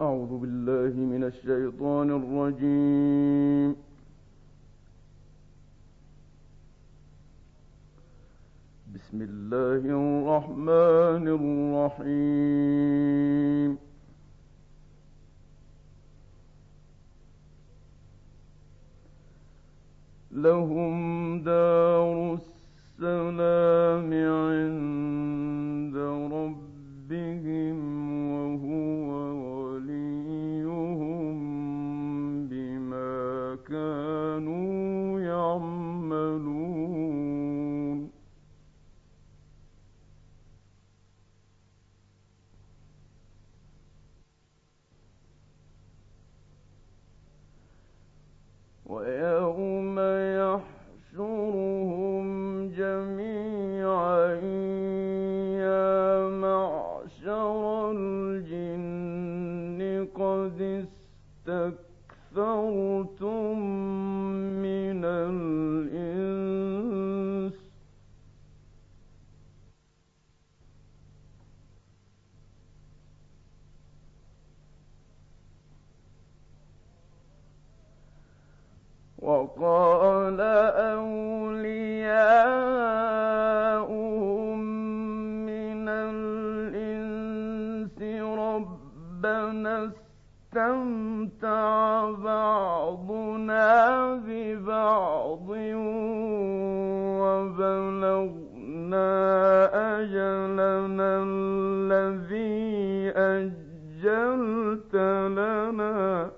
أعوذ بالله من الشيطان الرجيم. بسم الله الرحمن الرحيم. لهم دار السلام عند ربهم وهو وليهم بما كانوا يعملون. ويوم يحشرهم جميعا يا معشر الجن قد استكثرتم من الإنس وقال أولياؤهم من الإنس ربنا استمتع بعضنا ببعض وبلغنا أجلنا الذي أجلت لنا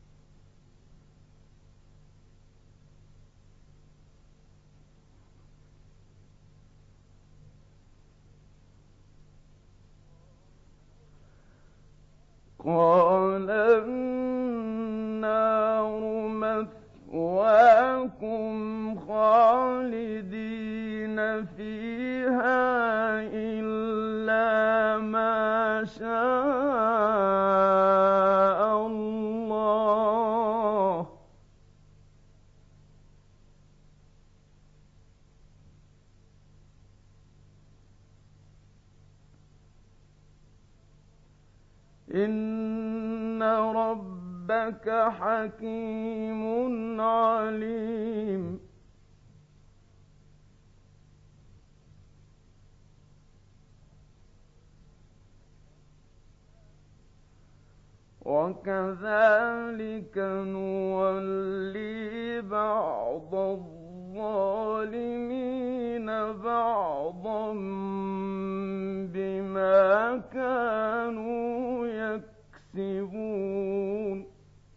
قال النار مثواكم خالدين فيها إلا ما شاء الله إن ربك حكيم عليم. وكذلك نولي بعض الظالمين بعضا بما كانوا يكسبون.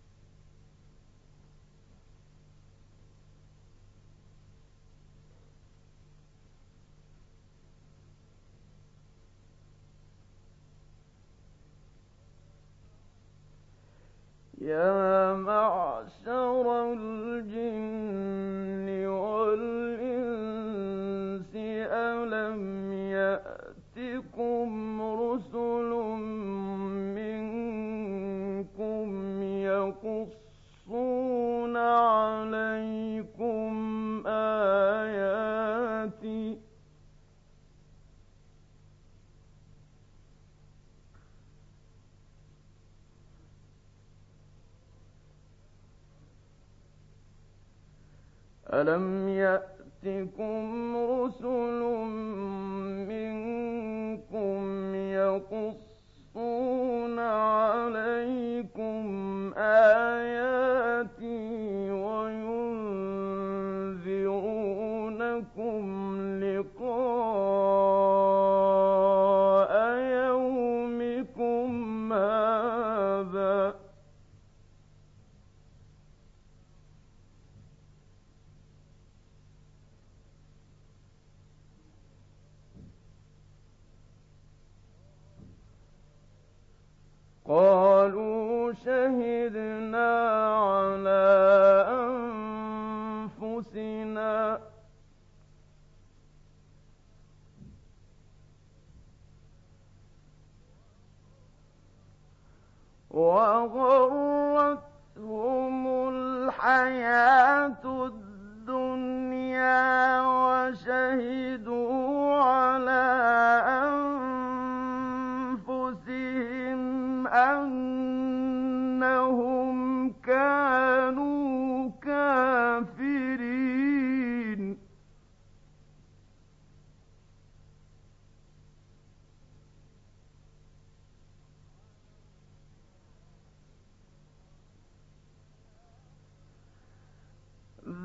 يا معشر الجن والإنس ألم يأتكم رسل منكم يقصون عليكم آياتي ألم يأتكم رسل منكم يقصون عليكم آياتي وينذرونكم لقاء يومكم هذا قالوا شهدنا على أنفسنا وغرتهم الحياة الدنيا وشهدوا على أنفسهم أن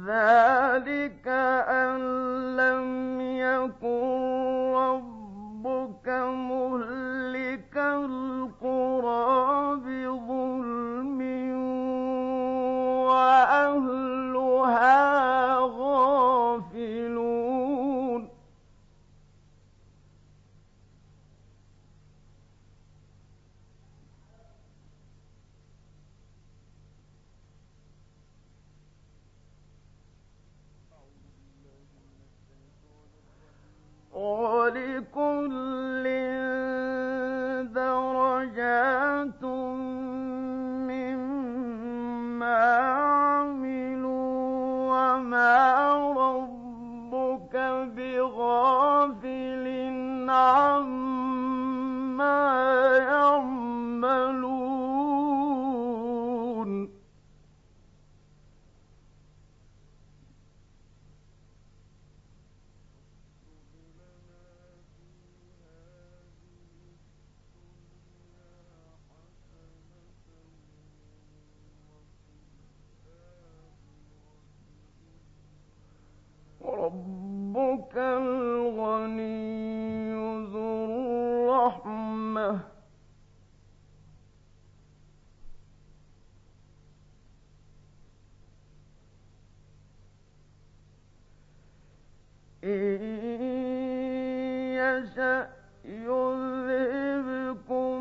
ذلك أن لم يكن ربك مهلك القرى بظلم وأهلها غافلون ولكل درجات مما عملوا وما ربك بغافل عما يعملون ربك الغني ذو الرحمة إن يشأ يذهبكم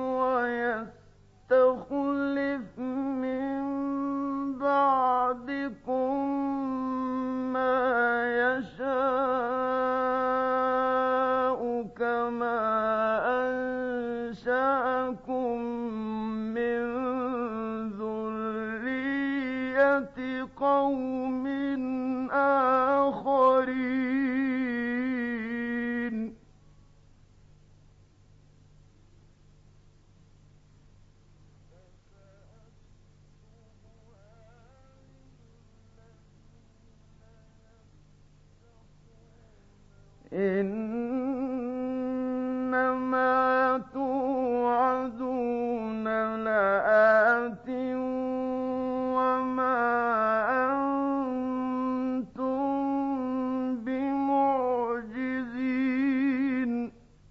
ويستخلف من بعدكم ما يشاء كما أنشأكم من ذرية قوم آخرين إنما توعدون لآت وما أنتم بمعجزين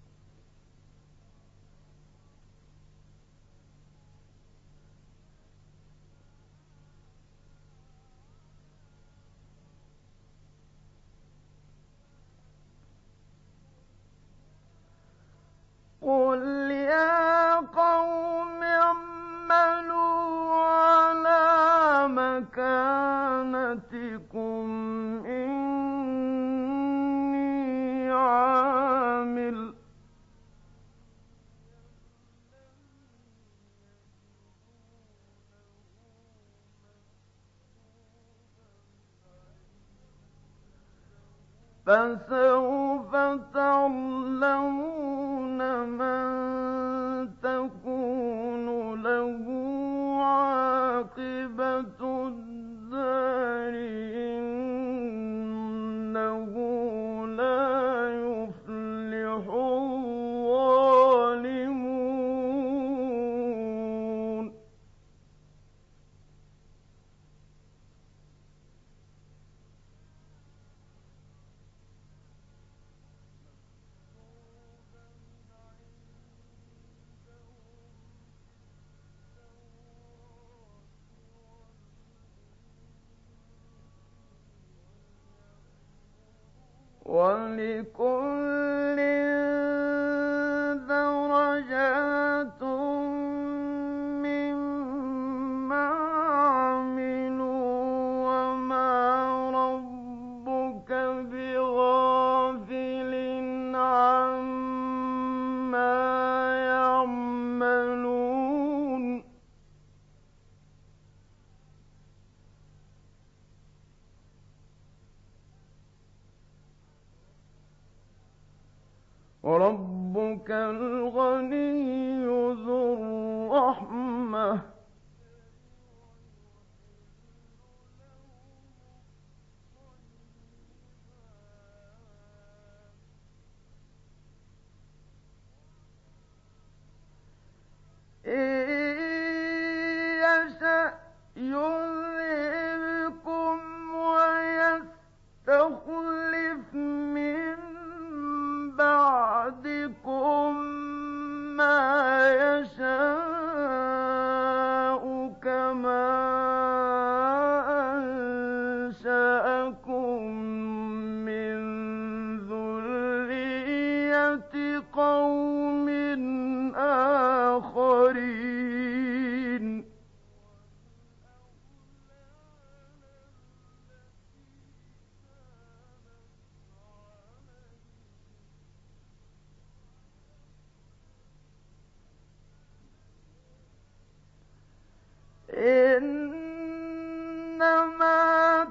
قل يا قوم اعملوا على مكانتكم إني عامل فسوف تعلمون من تكون له عاقبة الدار إنه لا يفلح الظالمون ولكل درجات مما عملوا وما ربك بغافل عما يعملون وربك الغني ذو الرحمة إن يشأ يذهبكم قوم آخرين إنما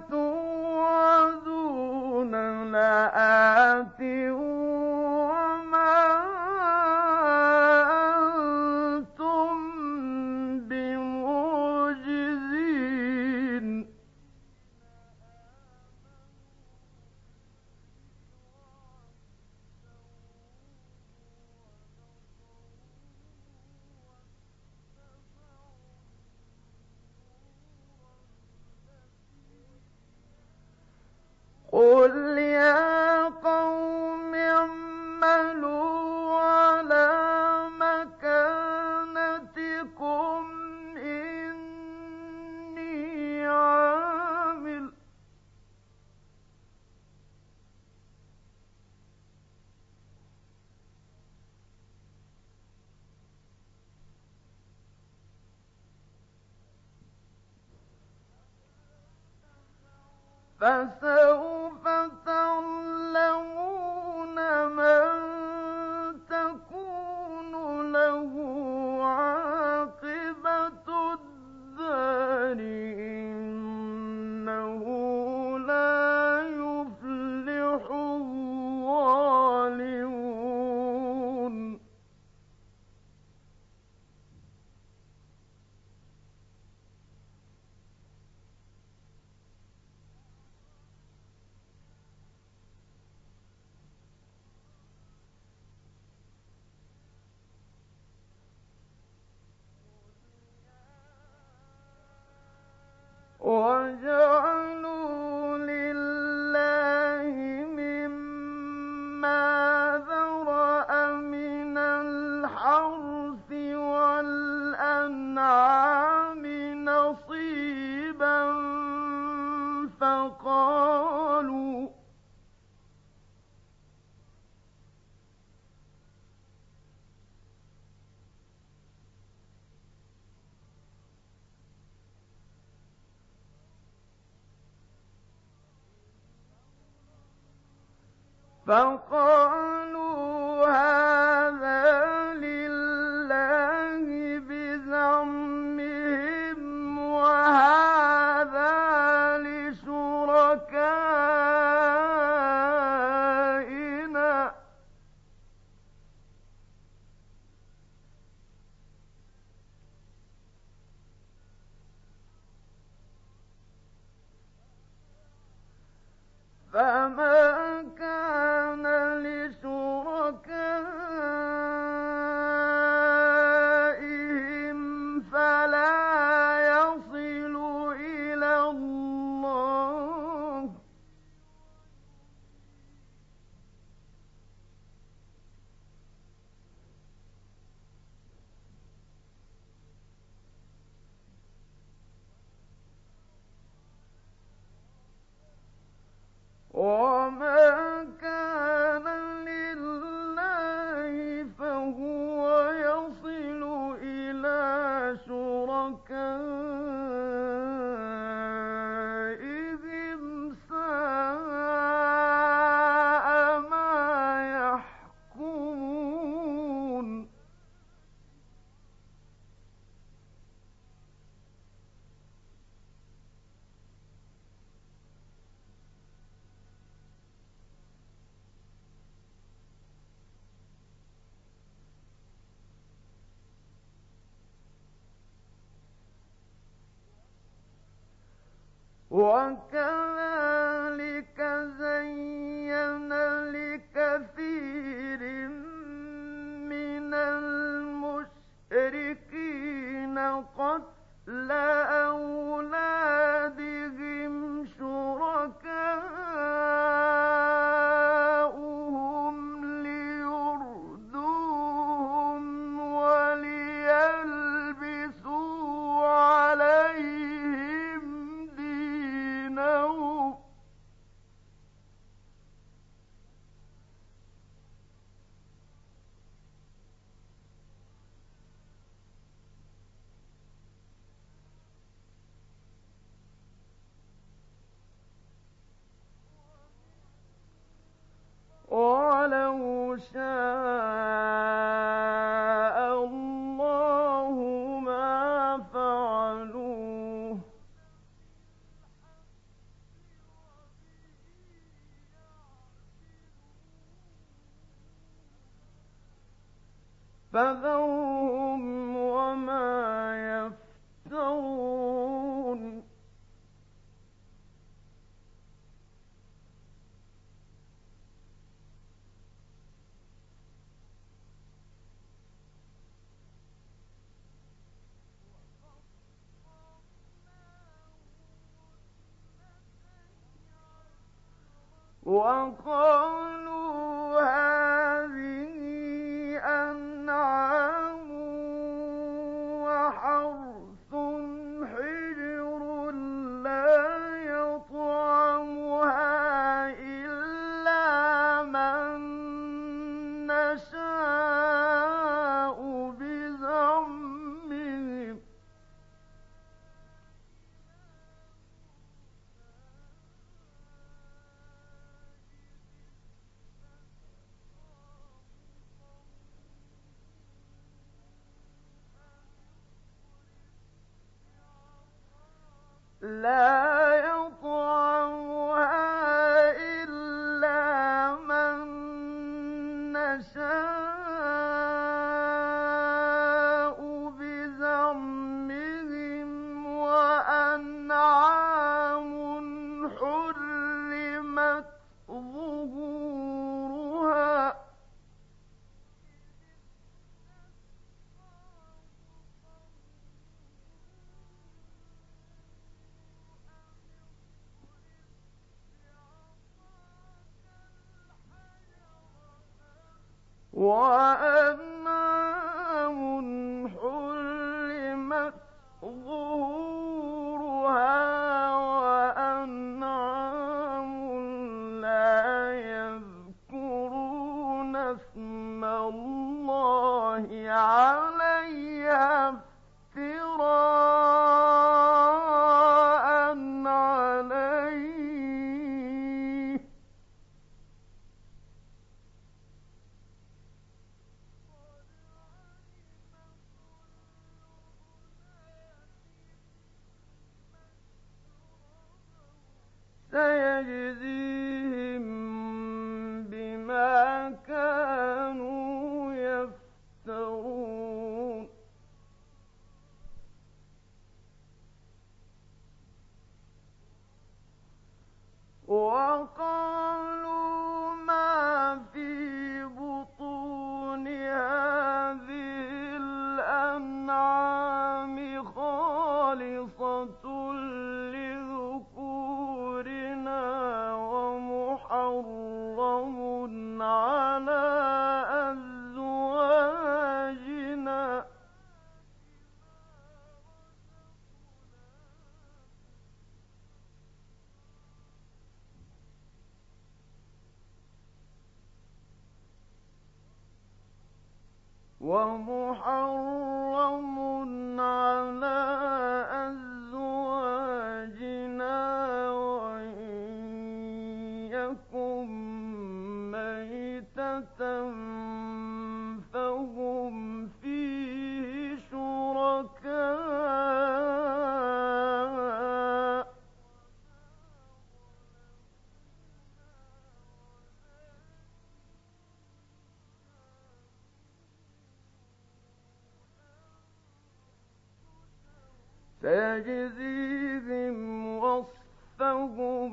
توعدون لآت وما أنتم بمعجزين قل يا قوم اعملوا على مكانتكم إني عامل فسوف تعلمون من تكون له عاقبة الدار إنه لا يفلح الظالمون وَجَعَلُوا لِلَّهِ مِمَّا ذَرَأَ مِنَ الْحَرْثِ وَالْأَنْعَامِ نَصِيبًا فقالوا هذا لله بزعمهم وهذا لشركائنا فما كان لشركائهم فلا يصل إلى الله وما كان لله فهو يصل إلى شركائهم ساء ما يحكمون وكذلك زين لكثير من المشركين قتل أولادهم شركاؤهم ليردوهم وليلبسوا عليهم دينهم فذرهم وما يفترون وقالوا هذه أنعام وحرث حجر لا يطعمها إلا من نشاء بزعمهم لا يطعمها إلا من نشاء بزعمهم وأنعام حرمت ظهورها وأنعام حرمت ظهورها وأنعام لا يذكرون اسم الله عليها افتراء عليه سيجزيهم بما كانوا يفترون وقالوا ما في بطون هذه الأنعام خالصة لذكورنا ومحرم على أزواجنا وإن يكن ميتة فهم فيه شركاء سيجزيهم وصفهم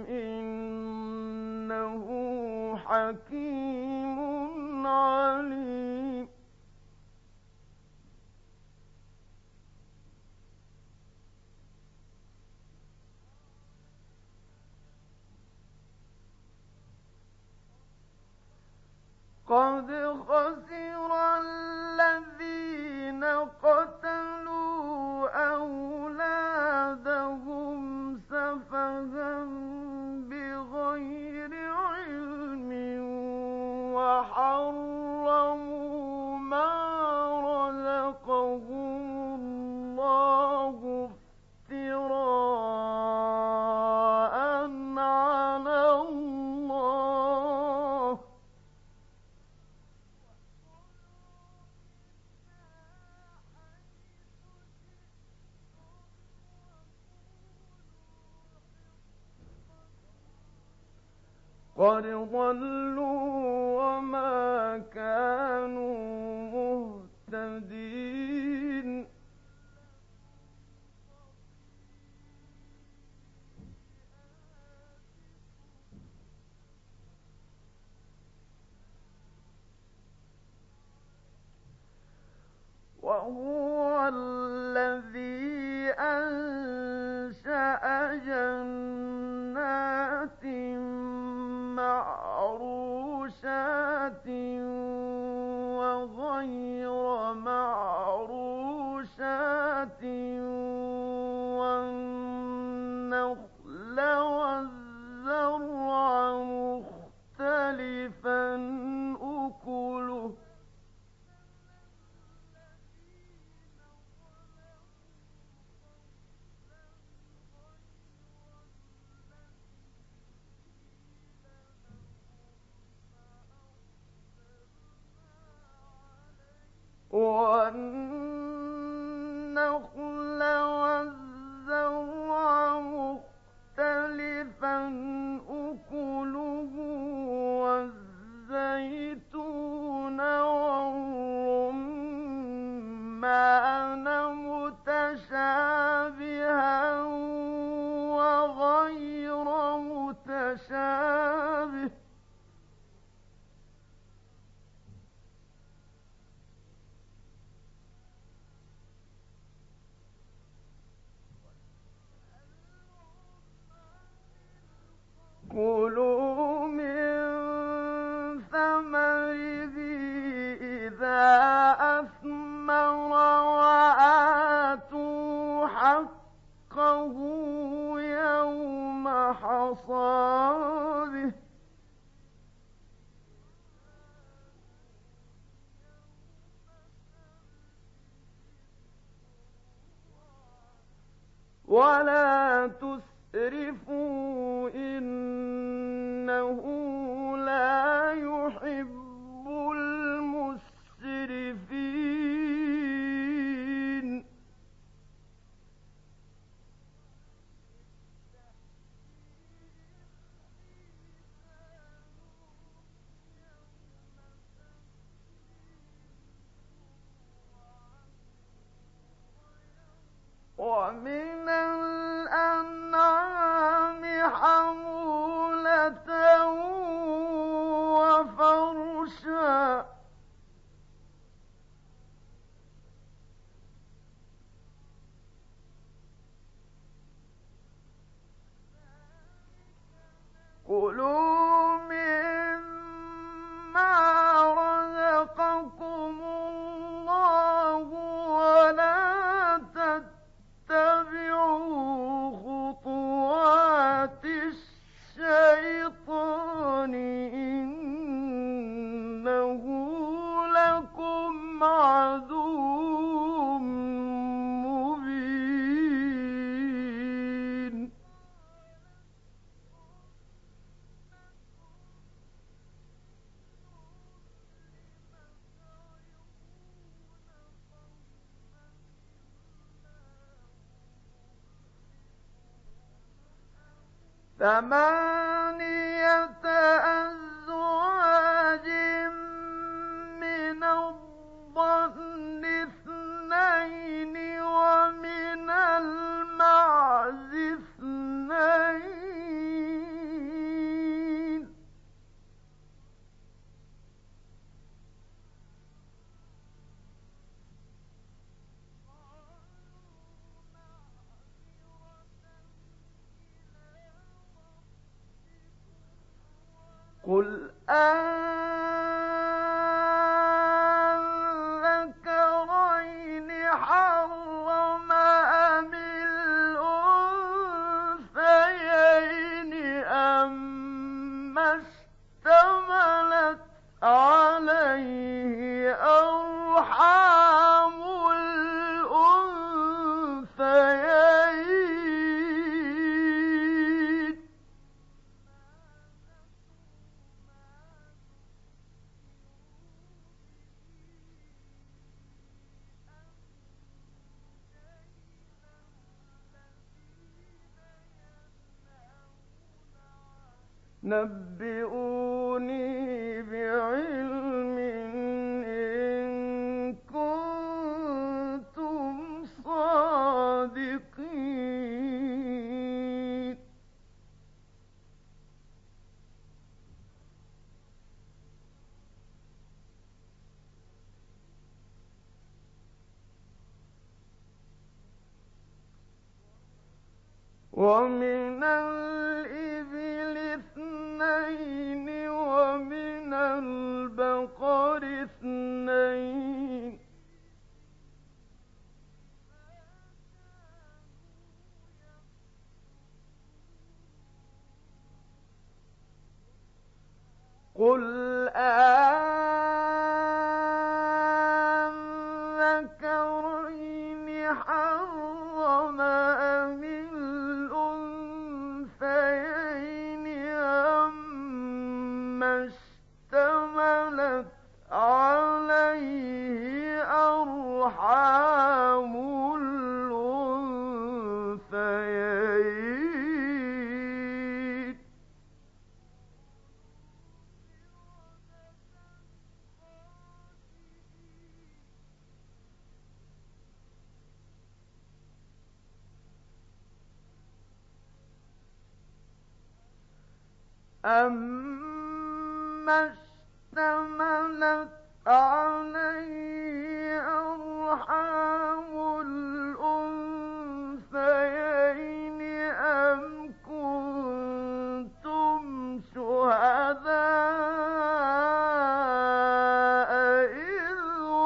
إنه حكيم عليم قد خسر الذين قتلوا أولادهم سفها بغير علم وحرموا ما رزقهم الله افتراء على الله قد ضلوا وما كانوا مهتدين وهو الذي أنشأ جنات معروشات وغير معروشات والنخل والزرع مختلفا أكله والنخل والزرع مختلفا أكله والزيتون والرمان متشابها وغير متشابه كلوا من ثمره إذا أثمر وآتوا حقه يوم حصاده ولا تسرفوا إنه لا يحب المسرفين ومن الأنعام حمولة وفرشا كلوا مما رزقكم الله ولا تتبعوا خطوات الشيطان إنه لكم عدو مبين ثمانية أزواج من الضأن اثنين ومن المعز اثنين قل أذكرين حرم أم الأنثيين أما اشتملت عليه أرحام الأنثيين نبئوني بعلم إن كنتم صادقين ومن الإبل اثنين ومن البقر اثنين قل أذكرين حرم أم الأنثيين أما اشتملت عليه أرحام الأنثيين أما اشتملت عليه أرحام الأنثيين أم كنتم شهداء إذ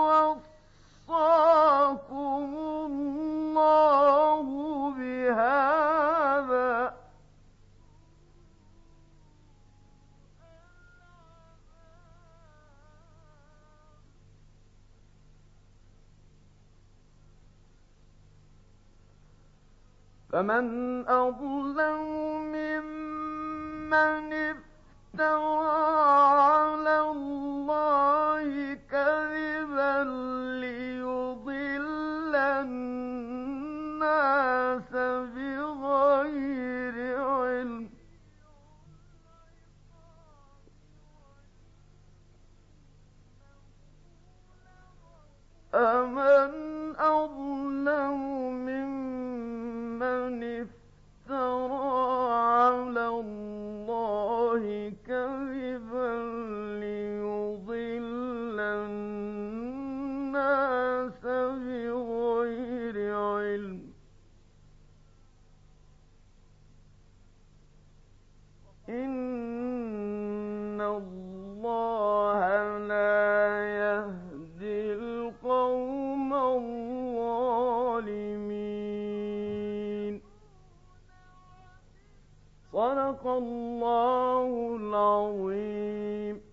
وصاكم الله بهذا فمن أظلم ممن افترى على الله كذبا ليضل الناس بغير علم أمن أظلم ممن افترى على الله كذبا ليضل الناس بغير علم إن الله لا يهدي القوم الظالمين صدق الله العظيم.